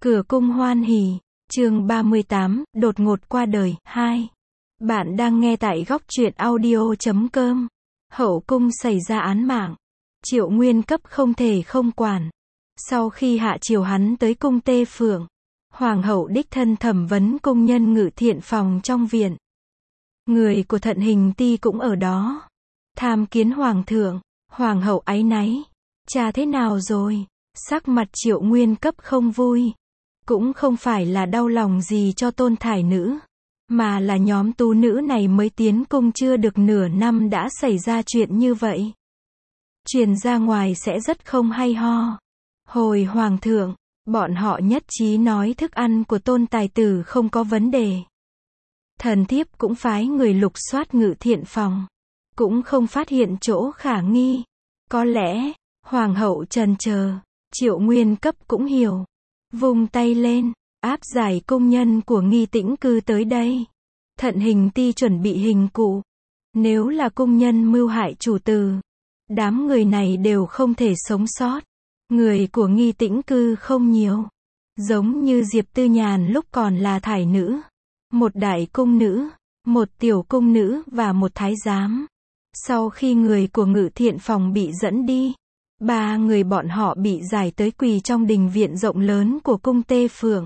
Cửa cung hoan hỉ, chương 38, đột ngột qua đời, 2. Bạn đang nghe tại góc truyện audio.com. Hậu cung xảy ra án mạng. Triệu Nguyên Cấp không thể không quản. Sau khi hạ triều hắn tới cung Tê Phượng, Hoàng hậu đích thân thẩm vấn cung nhân Ngự Thiện phòng trong viện. Người của Thận Hình Ti cũng ở đó. Tham kiến Hoàng thượng, Hoàng hậu áy náy. Cha thế nào rồi? Sắc mặt Triệu Nguyên Cấp không vui. Cũng không phải là đau lòng gì cho Tôn Thải Nữ, mà là nhóm tú nữ này mới tiến cung chưa được nửa năm đã xảy ra chuyện như vậy. Truyền ra ngoài sẽ rất không hay ho. Hồi Hoàng thượng, bọn họ nhất trí nói thức ăn của Tôn Tài Tử không có vấn đề. Thần thiếp cũng phái người lục soát Ngự Thiện phòng, cũng không phát hiện chỗ khả nghi. Có lẽ, Hoàng hậu trần chờ, Triệu Nguyên Cấp cũng hiểu. Vung tay lên, áp giải công nhân của Nghi Tĩnh Cư tới đây. Thận Hình Ti chuẩn bị hình cụ. Nếu là công nhân mưu hại chủ tử, đám người này đều không thể sống sót. Người của Nghi Tĩnh Cư không nhiều. Giống như Diệp Tư Nhàn lúc còn là thải nữ. Một đại cung nữ, một tiểu cung nữ và một thái giám. Sau khi người của Ngự Thiện phòng bị dẫn đi, 3 người bọn họ bị giải tới quỳ trong đình viện rộng lớn của cung Tê Phượng.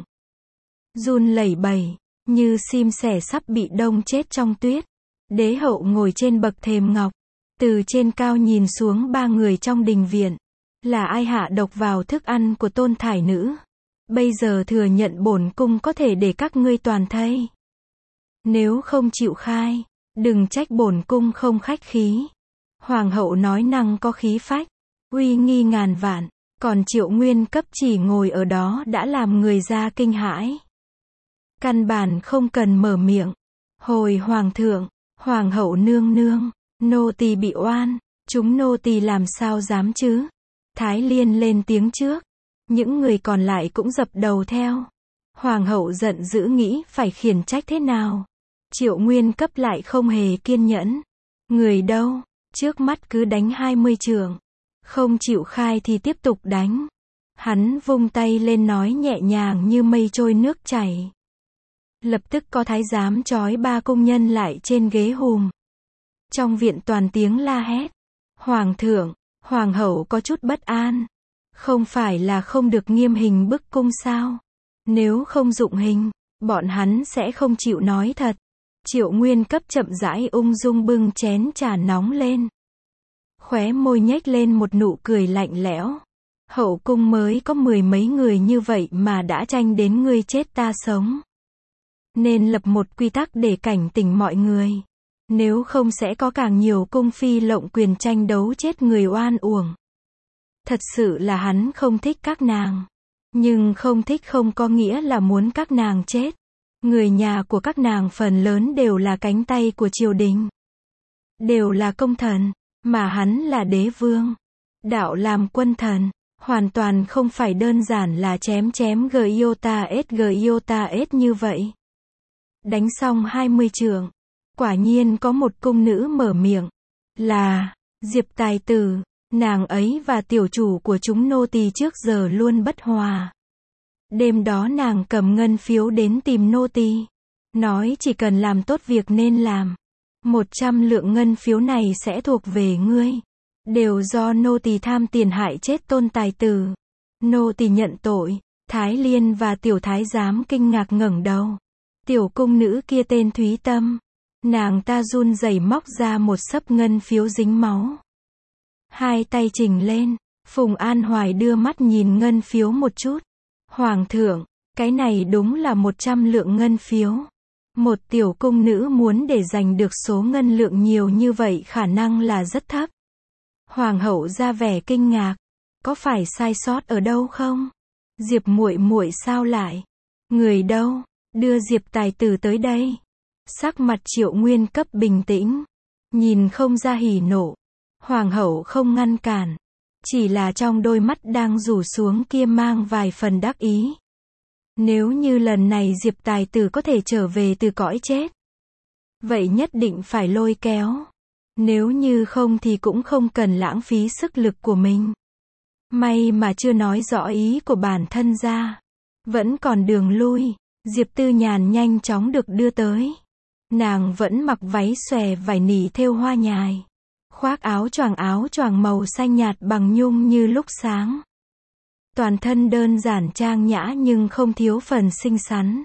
Run lẩy bẩy, như sim sẻ sắp bị đông chết trong tuyết. Đế hậu ngồi trên bậc thềm ngọc, từ trên cao nhìn xuống 3 người trong đình viện. Là ai hạ độc vào thức ăn của Tôn Thải Nữ? Bây giờ thừa nhận bổn cung có thể để các ngươi toàn thây. Nếu không chịu khai, đừng trách bổn cung không khách khí. Hoàng hậu nói năng có khí phách, uy nghi ngàn vạn, còn Triệu Nguyên Cấp chỉ ngồi ở đó đã làm người ra kinh hãi. Căn bản không cần mở miệng. Hồi Hoàng thượng, Hoàng hậu nương nương, nô tỳ bị oan, chúng nô tỳ làm sao dám chứ? Thái Liên lên tiếng trước, những người còn lại cũng dập đầu theo. Hoàng hậu giận dữ nghĩ phải khiển trách thế nào. Triệu Nguyên Cấp lại không hề kiên nhẫn. Người đâu, trước mắt cứ đánh 20 chưởng. Không chịu khai thì tiếp tục đánh. Hắn vung tay lên nói nhẹ nhàng như mây trôi nước chảy. Lập tức có thái giám trói 3 công nhân lại trên ghế hùm. Trong viện toàn tiếng la hét. Hoàng thượng, Hoàng hậu có chút bất an. Không phải là không được nghiêm hình bức cung sao? Nếu không dụng hình, bọn hắn sẽ không chịu nói thật. Triệu Nguyên Cấp chậm rãi ung dung bưng chén trà nóng lên. Khóe môi nhếch lên một nụ cười lạnh lẽo. Hậu cung mới có 10 mấy người như vậy mà đã tranh đến ngươi chết ta sống. Nên lập một quy tắc để cảnh tỉnh mọi người. Nếu không sẽ có càng nhiều cung phi lộng quyền tranh đấu chết người oan uổng. Thật sự là hắn không thích các nàng. Nhưng không thích không có nghĩa là muốn các nàng chết. Người nhà của các nàng phần lớn đều là cánh tay của triều đình. Đều là công thần. Mà hắn là đế vương. Đạo làm quân thần. Hoàn toàn không phải đơn giản là chém giota s như vậy. Đánh xong 20 chưởng. Quả nhiên có một cung nữ mở miệng. Là Diệp Tài Tử. Nàng ấy và tiểu chủ của chúng nô tỳ trước giờ luôn bất hòa. Đêm đó nàng cầm ngân phiếu đến tìm nô tỳ. Nói chỉ cần làm tốt việc nên làm. 100 lượng ngân phiếu này sẽ thuộc về ngươi. Đều do nô tỳ tham tiền hại chết Tôn Tài Tử. Nô tỳ nhận tội. Thái Liên và tiểu thái giám kinh ngạc ngẩng đầu. Tiểu cung nữ kia tên Thúy Tâm. Nàng ta run rẩy móc ra một xấp ngân phiếu dính máu. Hai tay chỉnh lên. Phùng An Hoài đưa mắt nhìn ngân phiếu một chút. Hoàng thượng, cái này đúng là 100 lượng ngân phiếu. Một tiểu cung nữ muốn để giành được số ngân lượng nhiều như vậy khả năng là rất thấp. Hoàng hậu ra vẻ kinh ngạc. Có phải sai sót ở đâu không? Diệp muội muội sao lại? Người đâu? Đưa Diệp Tài Tử tới đây. Sắc mặt Triệu Nguyên Cấp bình tĩnh. Nhìn không ra hỉ nộ. Hoàng hậu không ngăn cản. Chỉ là trong đôi mắt đang rủ xuống kia mang vài phần đắc ý. Nếu như lần này Diệp Tài Tử có thể trở về từ cõi chết, vậy nhất định phải lôi kéo. Nếu như không thì cũng không cần lãng phí sức lực của mình. May mà chưa nói rõ ý của bản thân ra. Vẫn còn đường lui, Diệp Tư Nhàn nhanh chóng được đưa tới. Nàng vẫn mặc váy xòe vải nỉ thêu hoa nhài. Khoác áo choàng màu xanh nhạt bằng nhung như lúc sáng. Toàn thân đơn giản trang nhã nhưng không thiếu phần xinh xắn.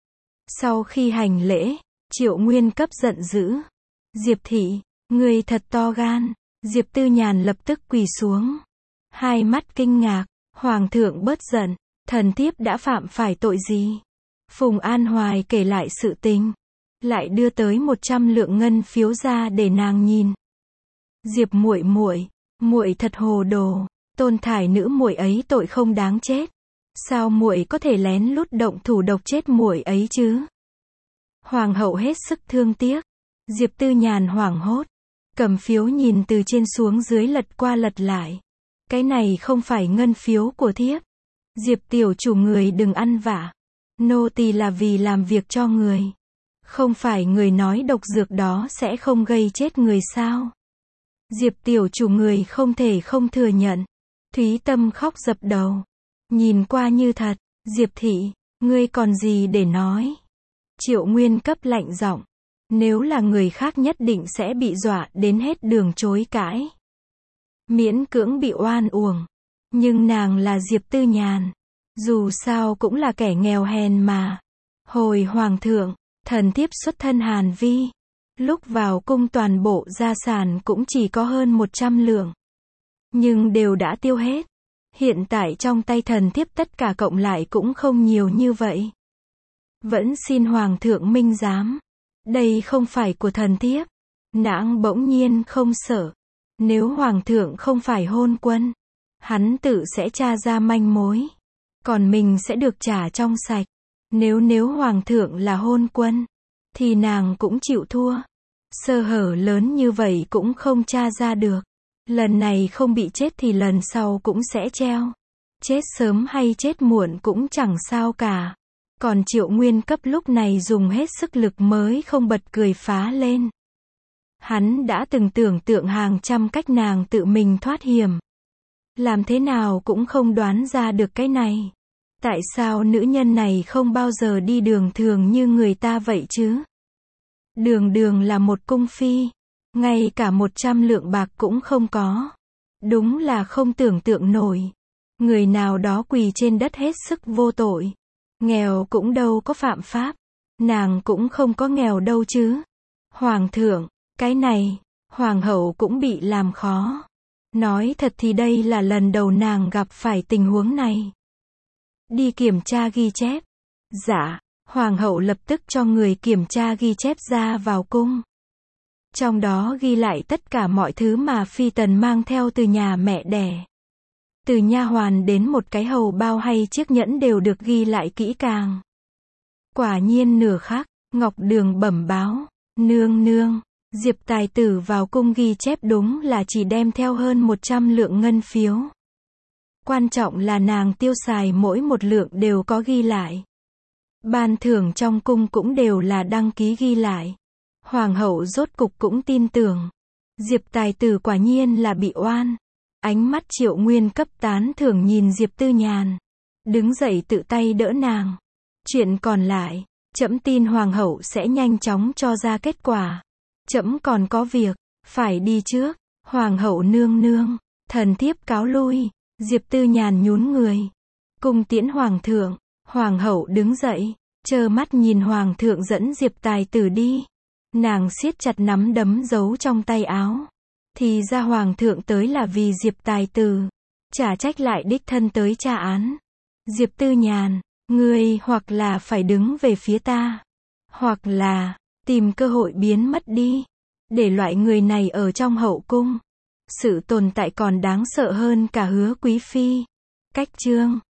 Sau khi hành lễ, Triệu Nguyên Cấp giận dữ. Diệp thị, người thật to gan. Diệp Tư Nhàn lập tức quỳ xuống. Hai mắt kinh ngạc, Hoàng thượng bớt giận, thần thiếp đã phạm phải tội gì? Phùng An Hoài kể lại sự tình. Lại đưa tới 100 lượng ngân phiếu ra để nàng nhìn. Diệp muội muội thật hồ đồ, Tôn Thải nữ muội ấy tội không đáng chết. Sao muội có thể lén lút động thủ độc chết muội ấy chứ? Hoàng hậu hết sức thương tiếc. Diệp Tư Nhàn hoảng hốt, cầm phiếu nhìn từ trên xuống dưới lật qua lật lại. Cái này không phải ngân phiếu của thiếp. Diệp tiểu chủ người đừng ăn vạ. Nô tỳ là vì làm việc cho người. Không phải người nói độc dược đó sẽ không gây chết người sao? Diệp tiểu chủ người không thể không thừa nhận. Thúy Tâm khóc dập đầu. Nhìn qua như thật. Diệp thị, ngươi còn gì để nói? Triệu Nguyên Cấp lạnh giọng. Nếu là người khác nhất định sẽ bị dọa đến hết đường chối cãi. Miễn cưỡng bị oan uổng. Nhưng nàng là Diệp Tư Nhàn. Dù sao cũng là kẻ nghèo hèn mà. Hồi Hoàng thượng, thần thiếp xuất thân Hàn Vi. Lúc vào cung toàn bộ gia sản cũng chỉ có hơn 100 lượng. Nhưng đều đã tiêu hết. Hiện tại trong tay thần thiếp tất cả cộng lại cũng không nhiều như vậy. Vẫn xin Hoàng thượng minh giám. Đây không phải của thần thiếp. Nàng bỗng nhiên không sợ. Nếu Hoàng thượng không phải hôn quân, hắn tự sẽ tra ra manh mối. Còn mình sẽ được trả trong sạch. Nếu Hoàng thượng là hôn quân, thì nàng cũng chịu thua. Sơ hở lớn như vậy cũng không tra ra được. Lần này không bị chết thì lần sau cũng sẽ treo. Chết sớm hay chết muộn cũng chẳng sao cả. Còn Triệu Nguyên Cấp lúc này dùng hết sức lực mới không bật cười phá lên. Hắn đã từng tưởng tượng hàng trăm cách nàng tự mình thoát hiểm. Làm thế nào cũng không đoán ra được cái này. Tại sao nữ nhân này không bao giờ đi đường thường như người ta vậy chứ? Đường là một cung phi. Ngay cả 100 lượng bạc cũng không có. Đúng là không tưởng tượng nổi. Người nào đó quỳ trên đất hết sức vô tội. Nghèo cũng đâu có phạm pháp. Nàng cũng không có nghèo đâu chứ. Hoàng thượng, cái này, Hoàng hậu cũng bị làm khó. Nói thật thì đây là lần đầu nàng gặp phải tình huống này. Đi kiểm tra ghi chép. Dạ, Hoàng hậu lập tức cho người kiểm tra ghi chép ra vào cung. Trong đó ghi lại tất cả mọi thứ mà phi tần mang theo từ nhà mẹ đẻ. Từ nha hoàn đến một cái hầu bao hay chiếc nhẫn đều được ghi lại kỹ càng. Quả nhiên nửa khắc, Ngọc Đường bẩm báo, nương, Diệp tài tử vào cung ghi chép đúng là chỉ đem theo hơn 100 lượng ngân phiếu. Quan trọng là nàng tiêu xài mỗi một lượng đều có ghi lại. Ban thưởng trong cung cũng đều là đăng ký ghi lại. Hoàng hậu rốt cục cũng tin tưởng. Diệp tài tử quả nhiên là bị oan. Ánh mắt Triệu Nguyên Cấp tán thưởng nhìn Diệp Tư Nhàn. Đứng dậy tự tay đỡ nàng. Chuyện còn lại, trẫm tin Hoàng hậu sẽ nhanh chóng cho ra kết quả. Trẫm còn có việc, phải đi trước. Hoàng hậu nương, thần thiếp cáo lui. Diệp Tư Nhàn nhún người. Cung tiễn Hoàng thượng. Hoàng hậu đứng dậy, trơ mắt nhìn Hoàng thượng dẫn Diệp tài tử đi. Nàng siết chặt nắm đấm giấu trong tay áo. Thì ra Hoàng thượng tới là vì Diệp tài tử. Chả trách lại đích thân tới tra án. Diệp Tư Nhàn, ngươi hoặc là phải đứng về phía ta, hoặc là tìm cơ hội biến mất đi. Để loại người này ở trong hậu cung. Sự tồn tại còn đáng sợ hơn cả Hứa Quý Phi. Cách chương